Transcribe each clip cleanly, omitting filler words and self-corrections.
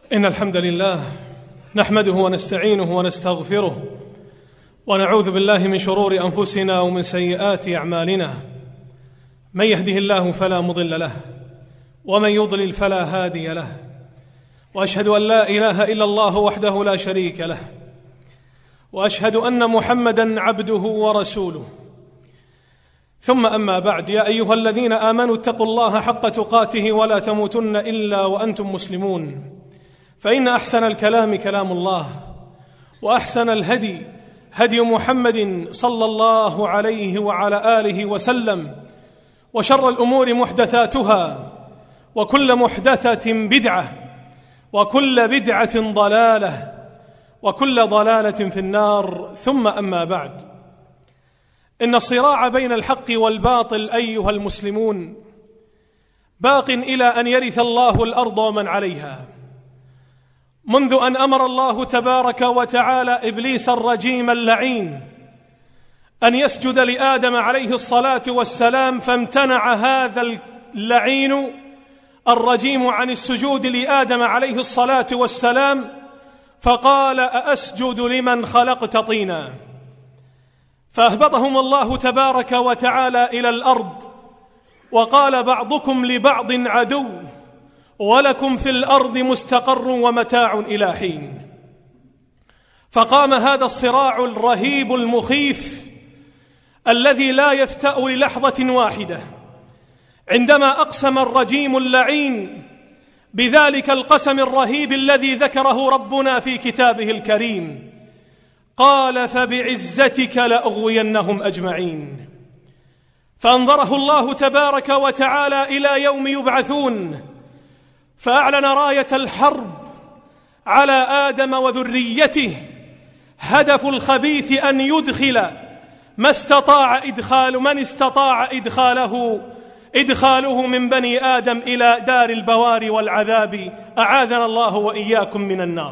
إن الحمد لله نحمده ونستعينه ونستغفره ونعوذ بالله من شرور أنفسنا ومن سيئات أعمالنا. من يهده الله فلا مضل له ومن يضلل فلا هادي له، وأشهد أن لا إله إلا الله وحده لا شريك له، وأشهد أن محمدًا عبده ورسوله. ثم أما بعد، يا أيها الذين آمنوا اتقوا الله حق تقاته ولا تموتن إلا وأنتم مسلمون، فإن أحسن الكلام كلام الله، وأحسن الهدي هدي محمد صلى الله عليه وعلى آله وسلم، وشر الأمور محدثاتها، وكل محدثة بدعة، وكل بدعة ضلالة، وكل ضلالة في النار. ثم أما بعد، إن الصراع بين الحق والباطل أيها المسلمون باق إلى أن يرث الله الأرض ومن عليها، منذ أن أمر الله تبارك وتعالى إبليس الرجيم اللعين أن يسجد لآدم عليه الصلاة والسلام، فامتنع هذا اللعين الرجيم عن السجود لآدم عليه الصلاة والسلام، فقال: أأسجد لمن خلقت طينا؟ فأهبطهم الله تبارك وتعالى إلى الأرض، وقال: بعضكم لبعض عدو ولكم في الأرض مستقر ومتاع إلى حين. فقام هذا الصراع الرهيب المخيف الذي لا يفتأ للحظة واحدة، عندما أقسم الرجيم اللعين بذلك القسم الرهيب الذي ذكره ربنا في كتابه الكريم، قال: فبعزتك لأغوينهم أجمعين. فأنظره الله تبارك وتعالى إلى يوم يبعثون، فأعلن راية الحرب على آدم وذريته. هدف الخبيث أن يدخل من استطاع إدخاله من بني آدم إلى دار البوار والعذاب، أعاذنا الله وإياكم من النار.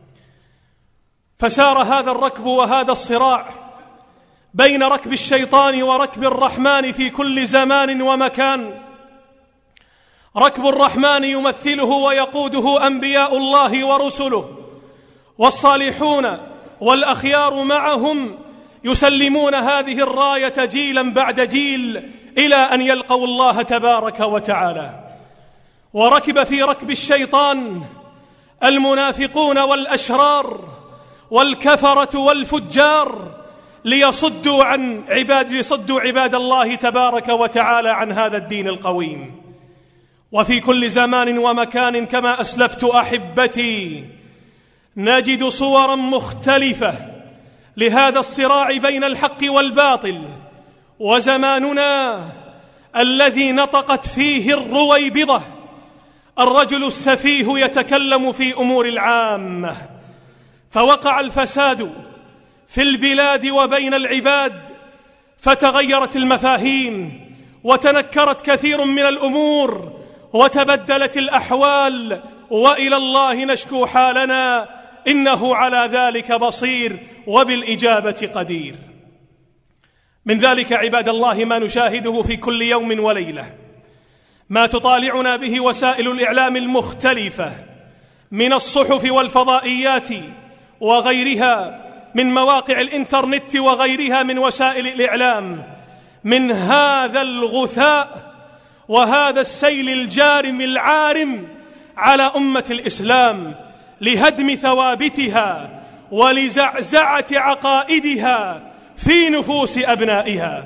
فسار هذا الركب وهذا الصراع بين ركب الشيطان وركب الرحمن في كل زمان ومكان. ركب الرحمن يمثله ويقوده أنبياء الله ورسله، والصالحون والأخيار معهم يسلمون هذه الراية جيلا بعد جيل إلى أن يلقوا الله تبارك وتعالى. وركب في ركب الشيطان المنافقون والأشرار والكفرة والفجار ليصدوا عباد الله تبارك وتعالى عن هذا الدين القويم. وفي كل زمان ومكان كما أسلفت أحبتي نجد صورا مختلفة لهذا الصراع بين الحق والباطل. وزماننا الذي نطقت فيه الرويبضة، الرجل السفيه يتكلم في أمور العامة، فوقع الفساد في البلاد وبين العباد، فتغيرت المفاهيم وتنكرت كثير من الأمور وتبدلت الأحوال، وإلى الله نشكو حالنا، إنه على ذلك بصير وبالإجابة قدير. من ذلك عباد الله ما نشاهده في كل يوم وليلة، ما تطالعنا به وسائل الإعلام المختلفة من الصحف والفضائيات وغيرها من مواقع الإنترنت وغيرها من وسائل الإعلام، من هذا الغثاء وهذا السيل الجارم العارم على أمة الإسلام لهدم ثوابتها ولزعزعة عقائدها في نفوس أبنائها.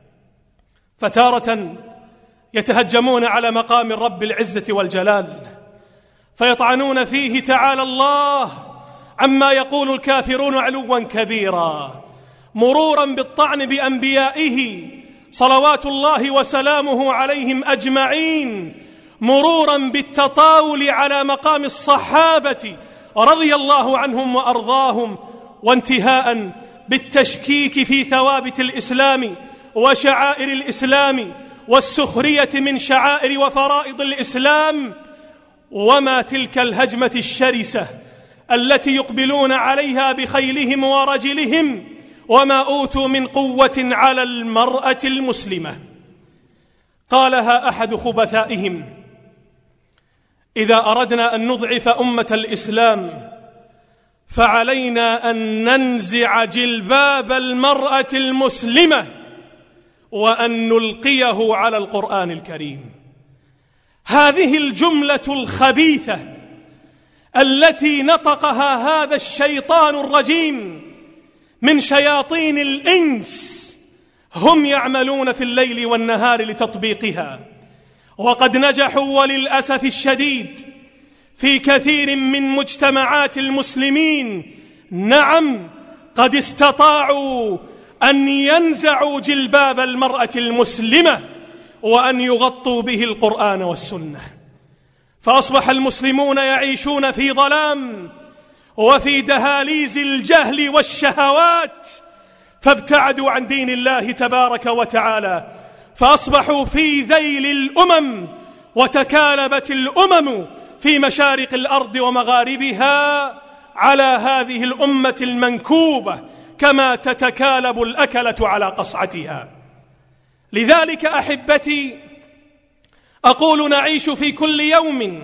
فتارة يتهجمون على مقام رب العزة والجلال فيطعنون فيه تعالى الله عما يقول الكافرون علوا كبيرا، مرورا بالطعن بأنبيائه صلوات الله وسلامه عليهم أجمعين، مرورا بالتطاول على مقام الصحابة رضي الله عنهم وأرضاهم، وانتهاء بالتشكيك في ثوابت الإسلام وشعائر الإسلام والسخرية من شعائر وفرائض الإسلام. وما تلك الهجمة الشرسة التي يقبلون عليها بخيلهم ورجلهم وما أوتوا من قوة على المرأة المسلمة. قالها أحد خبثائهم: إذا أردنا أن نضعف أمة الإسلام فعلينا أن ننزع جلباب المرأة المسلمة وأن نلقيه على القرآن الكريم. هذه الجملة الخبيثة التي نطقها هذا الشيطان الرجيم من شياطين الإنس هم يعملون في الليل والنهار لتطبيقها، وقد نجحوا وللأسف الشديد في كثير من مجتمعات المسلمين. نعم، قد استطاعوا أن ينزعوا جلباب المرأة المسلمة وأن يغطوا به القرآن والسنة، فأصبح المسلمون يعيشون في ظلام وفي دهاليز الجهل والشهوات، فابتعدوا عن دين الله تبارك وتعالى، فأصبحوا في ذيل الأمم، وتكالبت الأمم في مشارق الأرض ومغاربها على هذه الأمة المنكوبة كما تتكالب الأكلة على قصعتها. لذلك أحبتي أقول نعيش في كل يوم،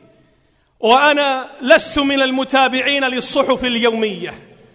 وأنا لست من المتابعين للصحف اليومية،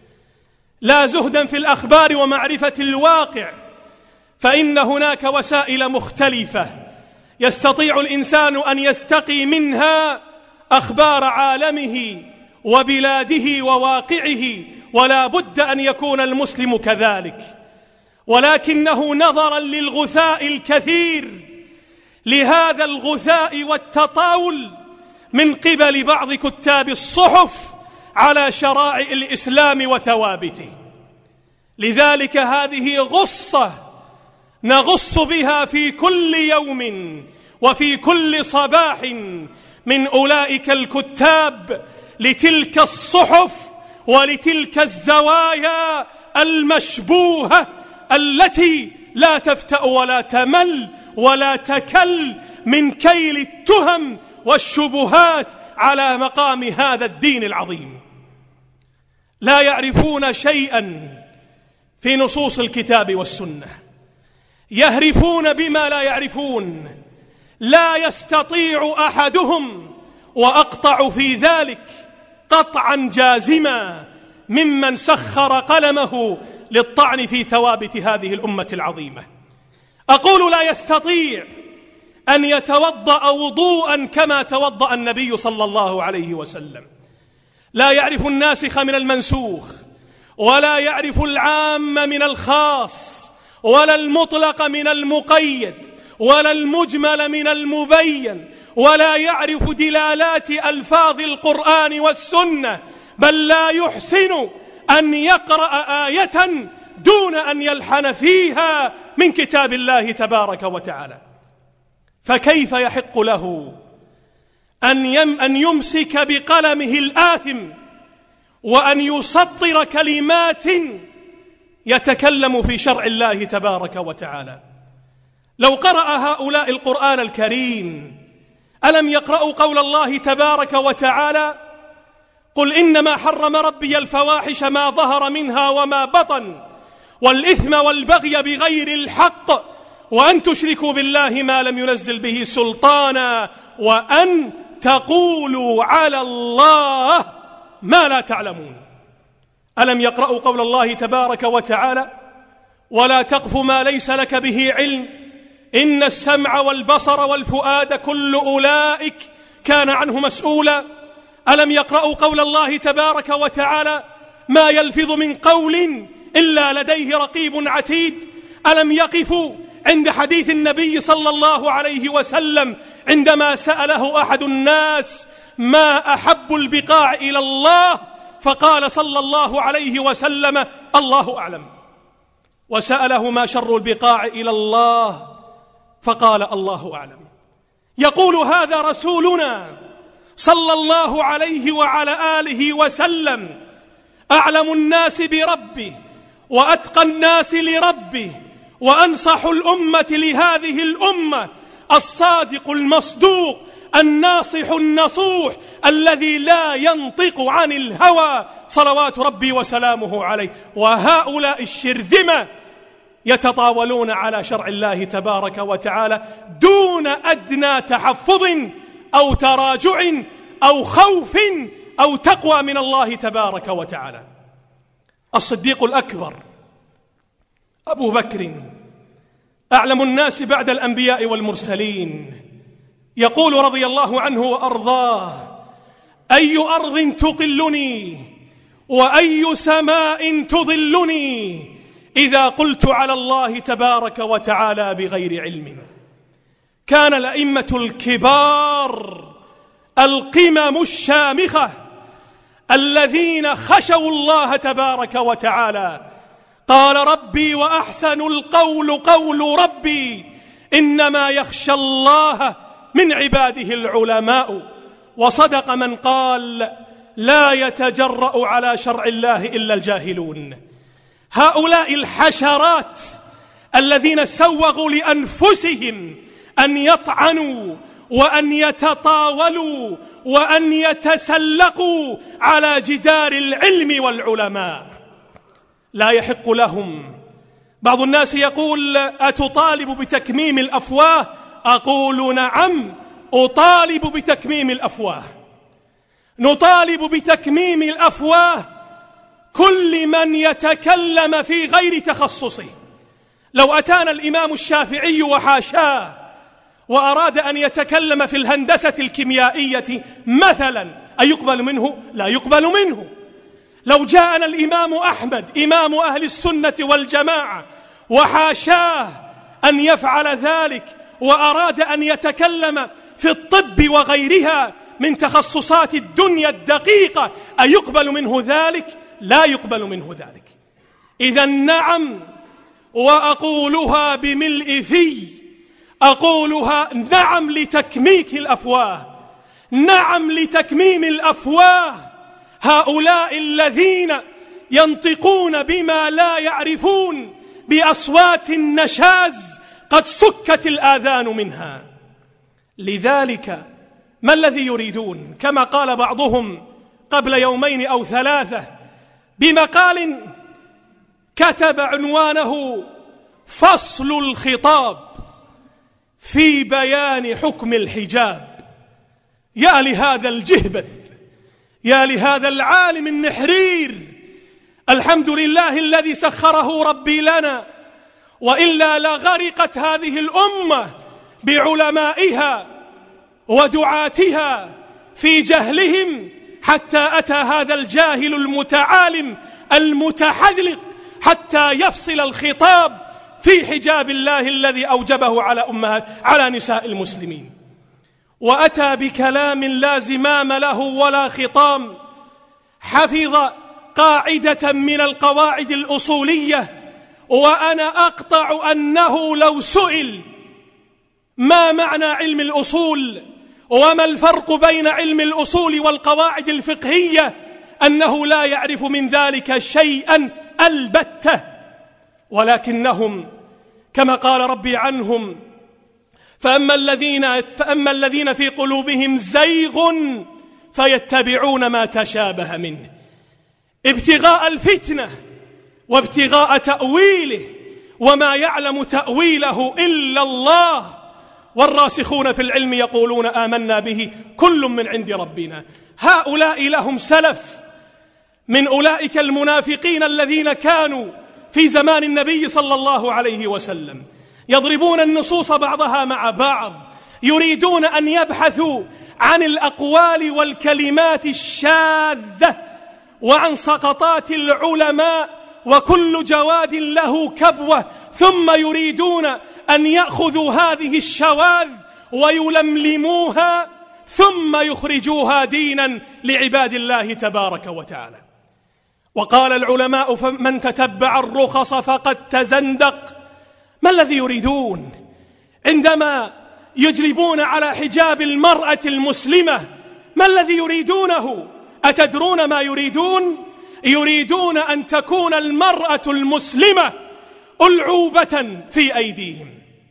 لا زهدا في الأخبار ومعرفة الواقع، فإن هناك وسائل مختلفة يستطيع الإنسان أن يستقي منها أخبار عالمه وبلاده وواقعه، ولا بد أن يكون المسلم كذلك. ولكنه نظرا للغثاء الكثير، لهذا الغثاء والتطاول من قبل بعض كتاب الصحف على شرائع الإسلام وثوابته، لذلك هذه غصة نغص بها في كل يوم وفي كل صباح من أولئك الكتاب لتلك الصحف ولتلك الزوايا المشبوهة التي لا تفتأ ولا تمل ولا تكل من كيل التهم والشبهات على مقام هذا الدين العظيم. لا يعرفون شيئا في نصوص الكتاب والسنة، يهرفون بما لا يعرفون، لا يستطيع أحدهم، وأقطع في ذلك قطعا جازما ممن سخر قلمه للطعن في ثوابت هذه الأمة العظيمة، أقول لا يستطيع أن يتوضأ وضوءا كما توضأ النبي صلى الله عليه وسلم، لا يعرف الناسخ من المنسوخ، ولا يعرف العام من الخاص، ولا المطلق من المقيد، ولا المجمل من المبين، ولا يعرف دلالات ألفاظ القرآن والسنة، بل لا يحسن أن يقرأ آية دون أن يلحن فيها من كتاب الله تبارك وتعالى. فكيف يحق له أن يمسك بقلمه الآثم وأن يسطر كلمات يتكلم في شرع الله تبارك وتعالى؟ لو قرأ هؤلاء القرآن الكريم ألم يقرأوا قول الله تبارك وتعالى: قل إنما حرم ربي الفواحش ما ظهر منها وما بطن والإثم والبغي بغير الحق وأن تشركوا بالله ما لم ينزل به سلطانا وأن تقولوا على الله ما لا تعلمون. ألم يقرأوا قول الله تبارك وتعالى: ولا تقف ما ليس لك به علم إن السمع والبصر والفؤاد كل أولئك كان عنه مسؤولا؟ ألم يقرأوا قول الله تبارك وتعالى: ما يلفظ من قول إلا لديه رقيب عتيد؟ ألم يقفوا عند حديث النبي صلى الله عليه وسلم عندما سأله أحد الناس: ما أحب البقاع إلى الله؟ فقال صلى الله عليه وسلم: الله أعلم. وسأله: ما شر البقاع إلى الله؟ فقال: الله أعلم. يقول هذا رسولنا صلى الله عليه وعلى آله وسلم، أعلم الناس بربه وأتقى الناس لربه وأنصح الأمة لهذه الأمة، الصادق المصدوق الناصح النصوح الذي لا ينطق عن الهوى صلوات ربي وسلامه عليه. وهؤلاء الشرذمة يتطاولون على شرع الله تبارك وتعالى دون أدنى تحفظ أو تراجع أو خوف أو تقوى من الله تبارك وتعالى. الصديق الأكبر أبو بكر أعلم الناس بعد الأنبياء والمرسلين يقول رضي الله عنه وأرضاه: أي أرض تقلني وأي سماء تظلني إذا قلت على الله تبارك وتعالى بغير علم. كان الأئمة الكبار القمم الشامخة الذين خشوا الله تبارك وتعالى. قال ربي وأحسن القول قول ربي إنما يخشى الله من عباده العلماء. وصدق من قال لا يتجرأ على شرع الله إلا الجاهلون. هؤلاء الحشرات الذين سوغوا لأنفسهم أن يطعنوا وأن يتطاولوا وأن يتسلقوا على جدار العلم والعلماء لا يحق لهم. بعض الناس يقول: أتطالب بتكميم الأفواه؟ أقول: نعم، أطالب بتكميم الأفواه. نطالب بتكميم الأفواه كل من يتكلم في غير تخصصه. لو أتانا الإمام الشافعي وحاشاه وأراد أن يتكلم في الهندسة الكيميائية مثلا، أيقبل منه؟ لا يقبل منه. لو جاءنا الإمام أحمد إمام أهل السنة والجماعة وحاشاه أن يفعل ذلك وأراد أن يتكلم في الطب وغيرها من تخصصات الدنيا الدقيقة، أيقبل منه ذلك؟ لا يقبل منه ذلك. إذا نعم، وأقولها بملء في، أقولها نعم لتكميك الأفواه، نعم لتكميم الأفواه. هؤلاء الذين ينطقون بما لا يعرفون بأصوات النشاز قد سكت الآذان منها. لذلك ما الذي يريدون؟ كما قال بعضهم قبل يومين أو ثلاثة بمقال كتب عنوانه فصل الخطاب في بيان حكم الحجاب. يا لهذا الجهبذ، يا لهذا العالم النحرير. الحمد لله الذي سخره ربي لنا، وإلا لغرقت هذه الأمة بعلمائها ودعاتها في جهلهم، حتى أتى هذا الجاهل المتعالم المتحذلق حتى يفصل الخطاب في حجاب الله الذي أوجبه على نساء المسلمين، وأتى بكلام لا زمام له ولا خطام. حفظ قاعدة من القواعد الأصولية، وأنا أقطع أنه لو سئل ما معنى علم الأصول وما الفرق بين علم الأصول والقواعد الفقهية أنه لا يعرف من ذلك شيئا البتة. ولكنهم كما قال ربي عنهم: فأما الذين في قلوبهم زيغ فيتبعون ما تشابه منه ابتغاء الفتنة وابتغاء تأويله وما يعلم تأويله إلا الله، والراسخون في العلم يقولون آمنا به كل من عند ربنا. هؤلاء لهم سلف من أولئك المنافقين الذين كانوا في زمان النبي صلى الله عليه وسلم يضربون النصوص بعضها مع بعض، يريدون أن يبحثوا عن الأقوال والكلمات الشاذة وعن سقطات العلماء وكل جواد له كبوة، ثم يريدون أن يأخذوا هذه الشواذ ويلملموها ثم يخرجوها دينا لعباد الله تبارك وتعالى. وقال العلماء: فمن تتبع الرخص فقد تزندق. ما الذي يريدون عندما يجلبون على حجاب المرأة المسلمة؟ ما الذي يريدونه؟ أتدرون ما يريدون؟ يريدون أن تكون المرأة المسلمة ألعوبة في أيديهم،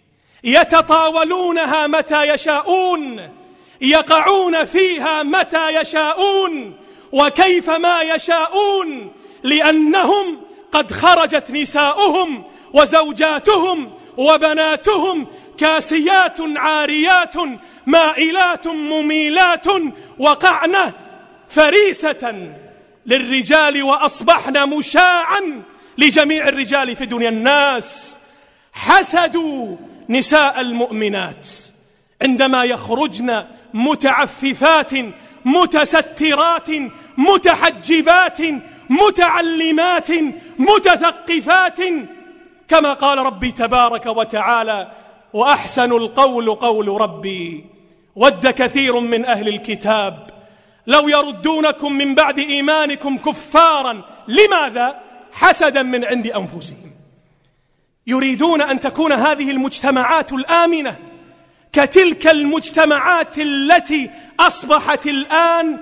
يتطاولونها متى يشاءون، يقعون فيها متى يشاءون وكيفما يشاءون، لأنهم قد خرجت نساؤهم وزوجاتهم وبناتهم كاسيات عاريات مائلات مميلات وقعن فريسة للرجال وأصبحن مشاعا لجميع الرجال في دنيا الناس. حسدوا نساء المؤمنات عندما يخرجن متعففات متسترات متحجبات متعلمات متثقفات، كما قال ربي تبارك وتعالى: وأحسن القول قول ربي ود كثير من أهل الكتاب لو يردونكم من بعد إيمانكم كفارا. لماذا؟ حسدا من عند أنفسهم. يريدون أن تكون هذه المجتمعات الآمنة كتلك المجتمعات التي أصبحت الآن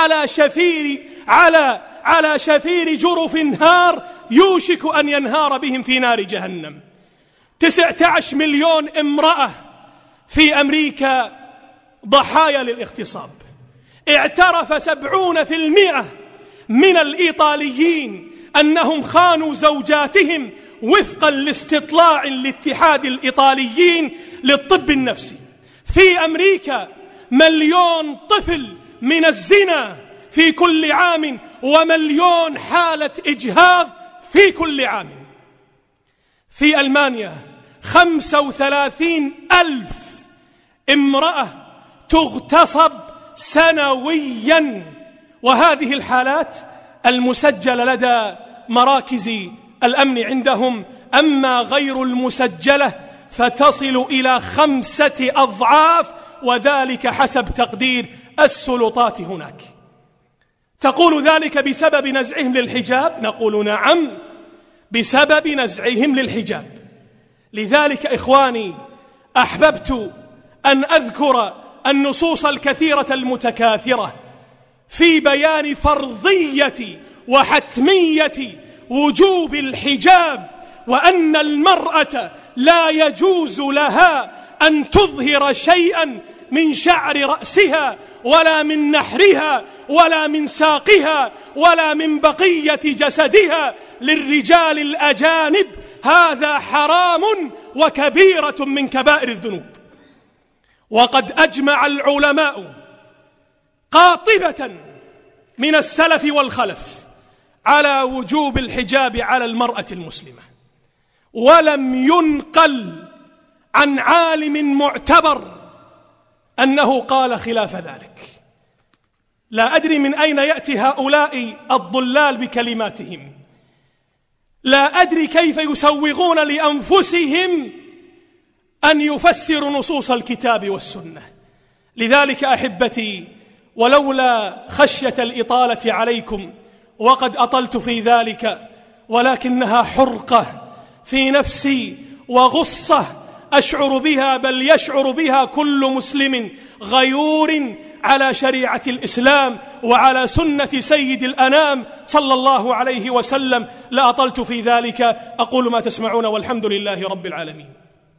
على شفير جرف هار يوشك أن ينهار بهم في نار جهنم. 19 مليون امرأة في أمريكا ضحايا للاغتصاب. اعترف 70% من الإيطاليين أنهم خانوا زوجاتهم وفقا لاستطلاع الاتحاد الإيطاليين للطب النفسي. في أمريكا 1 مليون طفل من الزنا في كل عام، و1,000,000 حالة إجهاض في كل عام. في ألمانيا 35,000 امرأة تغتصب سنويا، وهذه الحالات المسجلة لدى مراكز الأمن عندهم، أما غير المسجلة فتصل إلى 5 أضعاف، وذلك حسب تقدير السلطات هناك. تقول ذلك بسبب نزعهم للحجاب؟ نقول نعم، بسبب نزعهم للحجاب. لذلك إخواني أحببت أن أذكر النصوص الكثيرة المتكاثرة في بيان فرضية وحتمية وجوب الحجاب، وأن المرأة لا يجوز لها أن تظهر شيئا من شعر رأسها ولا من نحرها ولا من ساقها ولا من بقية جسدها للرجال الأجانب. هذا حرام وكبيرة من كبائر الذنوب. وقد أجمع العلماء قاطبة من السلف والخلف على وجوب الحجاب على المرأة المسلمة، ولم ينقل عن عالم معتبر أنه قال خلاف ذلك. لا أدري من أين يأتي هؤلاء الضلال بكلماتهم، لا أدري كيف يسوغون لأنفسهم أن يفسروا نصوص الكتاب والسنة. لذلك أحبتي، ولولا خشية الإطالة عليكم، وقد أطلت في ذلك، ولكنها حرقة في نفسي وغصة أشعر بها، بل يشعر بها كل مسلم غيور على شريعة الإسلام وعلى سنة سيد الأنام صلى الله عليه وسلم. لأطلت في ذلك. أقول ما تسمعون، والحمد لله رب العالمين.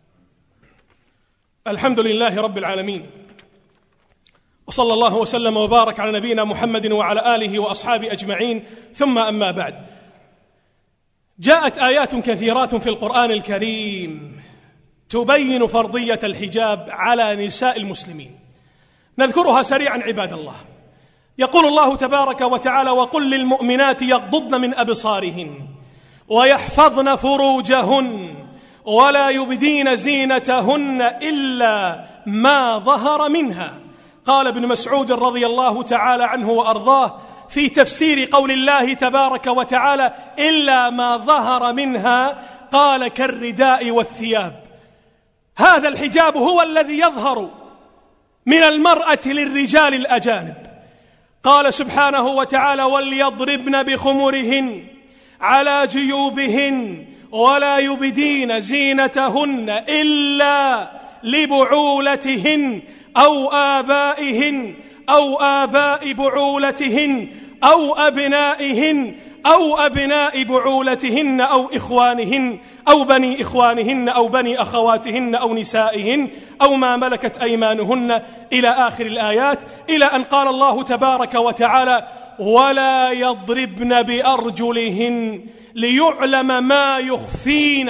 الحمد لله رب العالمين، وصلى الله وسلم وبارك على نبينا محمد وعلى آله وأصحابه أجمعين، ثم أما بعد. جاءت آيات كثيرات في القرآن الكريم تبين فرضية الحجاب على نساء المسلمين، نذكرها سريعا عباد الله. يقول الله تبارك وتعالى: وقل للمؤمنات يغضضن من أبصارهن ويحفظن فروجهن ولا يبدين زينتهن إلا ما ظهر منها. قال ابن مسعود رضي الله تعالى عنه وأرضاه في تفسير قول الله تبارك وتعالى: إلا ما ظهر منها، قال: كالرداء والثياب. هذا الحجاب هو الذي يظهر من المرأة للرجال الأجانب. قال سبحانه وتعالى: وليضربن بخمرهن على جيوبهن ولا يبدين زينتهن إلا لبعولتهن أو آبائهن أو آباء بعولتهن أو أبنائهن أو أبناء بعولتهن أو إخوانهن أو بني إخوانهن أو بني أخواتهن أو نسائهن أو ما ملكت أيمانهن، إلى آخر الآيات، إلى أن قال الله تبارك وتعالى: ولا يضربن بأرجلهن ليعلم ما يخفين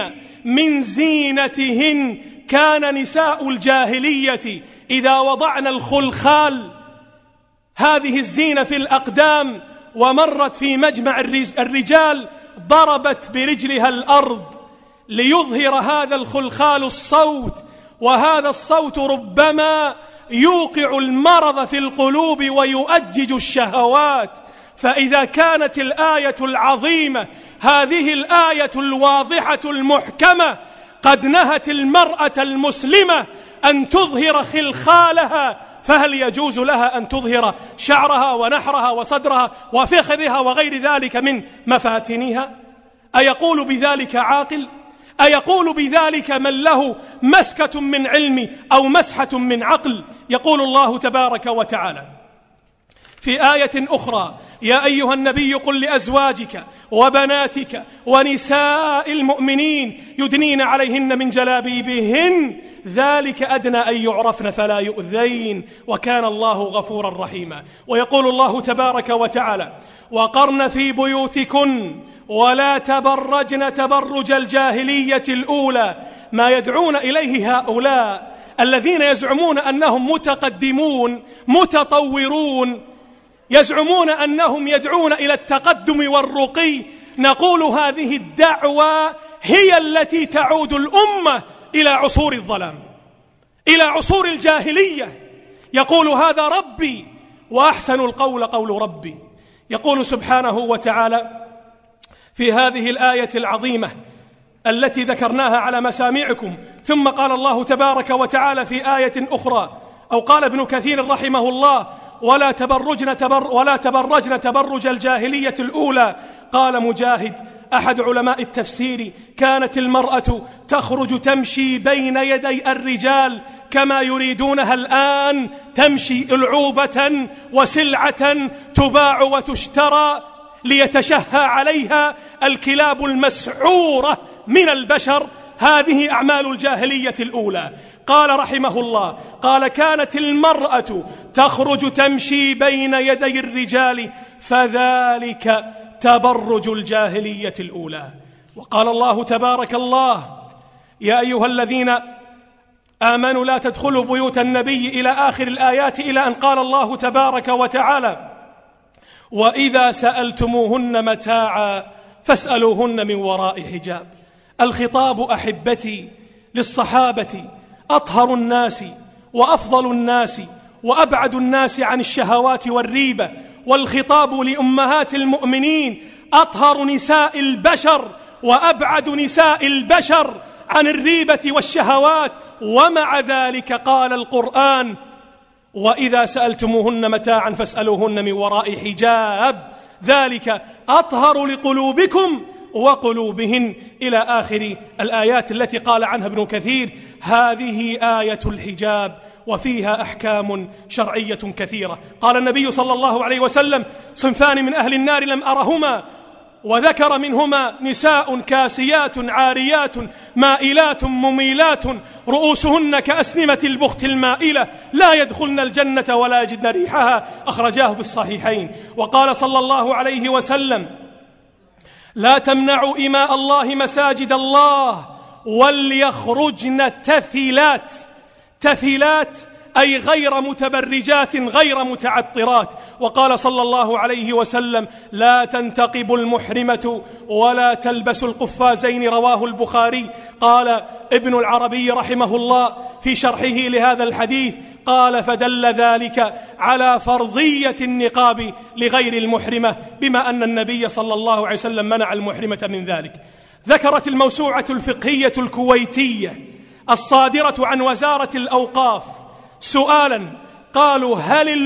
من زينتهن كان نساء الجاهلية إذا وضعن الخلخال هذه الزينة في الأقدام ومرت في مجمع الرجال ضربت برجلها الأرض ليظهر هذا الخلخال الصوت، وهذا الصوت ربما يوقع المرض في القلوب ويؤجج الشهوات. فإذا كانت الآية العظيمة هذه الآية الواضحة المحكمة قد نهت المرأة المسلمة أن تظهر خلخالها، فهل يجوز لها أن تظهر شعرها ونحرها وصدرها وفخذها وغير ذلك من مفاتنها؟ أيقول بذلك عاقل؟ أيقول بذلك من له مسكة من علم أو مسحة من عقل؟ يقول الله تبارك وتعالى في آية أخرى: يا أيها النبي قل لأزواجك وبناتك ونساء المؤمنين يدنين عليهن من جلابيبهن ذلك أدنى أن يعرفن فلا يؤذين وكان الله غفورا رحيما. ويقول الله تبارك وتعالى: وقرن في بيوتكن ولا تبرجن تبرج الجاهلية الأولى. ما يدعون إليه هؤلاء الذين يزعمون أنهم متقدمون متطورون، يزعمون أنهم يدعون إلى التقدم والرقي، نقول هذه الدعوة هي التي تعود الأمة إلى عصور الظلام، إلى عصور الجاهلية. يقول هذا ربي وأحسن القول قول ربي. يقول سبحانه وتعالى في هذه الآية العظيمة التي ذكرناها على مسامعكم: ثم قال الله تبارك وتعالى في آية أخرى، أو قال ابن كثير رحمه الله: ولا تبرجن تبرج الجاهلية الأولى. قال مجاهد أحد علماء التفسير: كانت المرأة تخرج تمشي بين يدي الرجال كما يريدونها الآن، تمشي ألعوبة وسلعة تباع وتشترى ليتشهى عليها الكلاب المسعورة من البشر. هذه أعمال الجاهلية الأولى. قال رحمه الله: قال كانت المرأة تخرج تمشي بين يدي الرجال فذلك تبرج الجاهلية الأولى. وقال الله تبارك الله: يا أيها الذين آمنوا لا تدخلوا بيوت النبي إلى آخر الآيات، إلى أن قال الله تبارك وتعالى: وإذا سألتموهن متاعا فاسألوهن من وراء حجاب. الخطاب أحبتي للصحابة أطهر الناس وأفضل الناس وأبعد الناس عن الشهوات والريبة، والخطاب لأمهات المؤمنين أطهر نساء البشر وأبعد نساء البشر عن الريبة والشهوات. ومع ذلك قال القرآن: وإذا سألتموهن متاعا فاسألوهن من وراء حجاب ذلك أطهر لقلوبكم وقلوبهن، إلى آخر الآيات التي قال عنها ابن كثير: هذه آية الحجاب وفيها أحكام شرعية كثيرة. قال النبي صلى الله عليه وسلم: صنفان من أهل النار لم أرهما، وذكر منهما نساء كاسيات عاريات مائلات مميلات رؤوسهن كأسنمة البخت المائلة لا يدخلن الجنة ولا يجدن ريحها، أخرجاه في الصحيحين. وقال صلى الله عليه وسلم: لا تمنعوا إماء الله مساجد الله وليخرجن تثلات. تثلات أي غير متبرجات غير متعطرات. وقال صلى الله عليه وسلم: لا تنتقب المحرمة ولا تلبس القفازين، رواه البخاري. قال ابن العربي رحمه الله في شرحه لهذا الحديث، قال: فدل ذلك على فرضية النقاب لغير المحرمة، بما أن النبي صلى الله عليه وسلم منع المحرمة من ذلك. ذكرت الموسوعة الفقهية الكويتية الصادرة عن وزارة الأوقاف سؤالا، قالوا: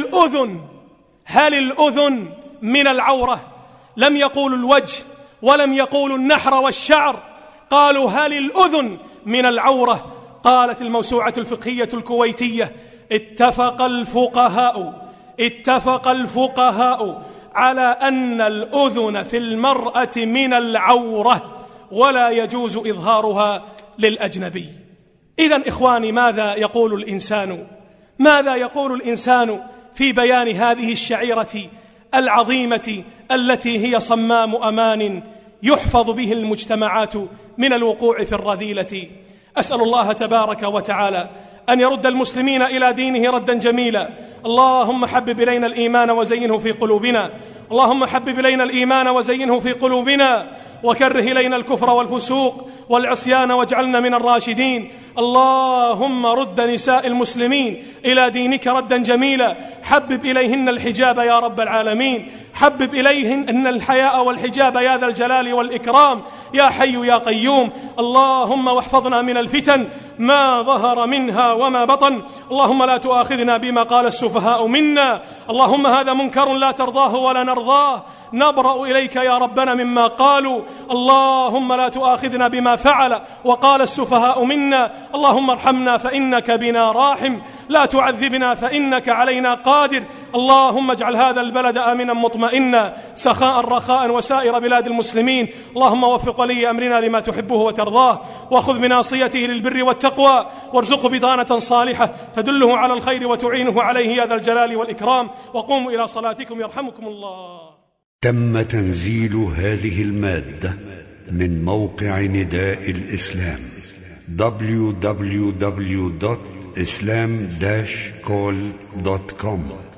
هل الأذن من العورة؟ لم يقولوا الوجه ولم يقولوا النحر والشعر، قالوا: هل الأذن من العورة؟ قالت الموسوعة الفقهية الكويتية: اتفق الفقهاء على أن الأذن في المرأة من العورة ولا يجوز إظهارها للأجنبي. إذن إخواني، ماذا يقول الإنسان في بيان هذه الشعيرة العظيمة التي هي صمام أمان يحفظ به المجتمعات من الوقوع في الرذيلة. أسأل الله تبارك وتعالى أن يرد المسلمين إلى دينه ردا جميلا. اللهم حبب إلينا الإيمان وزينه في قلوبنا، اللهم حبب إلينا الإيمان وزينه في قلوبنا، وكره إلينا الكفر والفسوق والعصيان واجعلنا من الراشدين. اللهم رد نساء المسلمين إلى دينك ردا جميلا، حبب إليهن الحجاب يا رب العالمين، حبب إليهن الحياء والحجاب يا ذا الجلال والإكرام يا حي يا قيوم. اللهم واحفظنا من الفتن ما ظهر منها وما بطن. اللهم لا تؤاخذنا بما قال السفهاء منا، اللهم هذا منكر لا ترضاه ولا نرضاه، نبرأ إليك يا ربنا مما قالوا. اللهم لا تؤاخذنا بما فعل وقال السفهاء منا، اللهم ارحمنا فإنك بنا راحم، لا تعذبنا فإنك علينا قادر. اللهم اجعل هذا البلد آمنا مطمئنا سخاء رخاء وسائر بلاد المسلمين. اللهم وفق ولي أمرنا لما تحبه وترضاه، وخذ بناصيته للبر والتقوى، وارزقه بطانة صالحة تدله على الخير وتعينه عليه يا ذا الجلال والإكرام. وقوموا إلى صلاتكم يرحمكم الله. تم تنزيل هذه المادة من موقع نداء الإسلام www.islam-call.com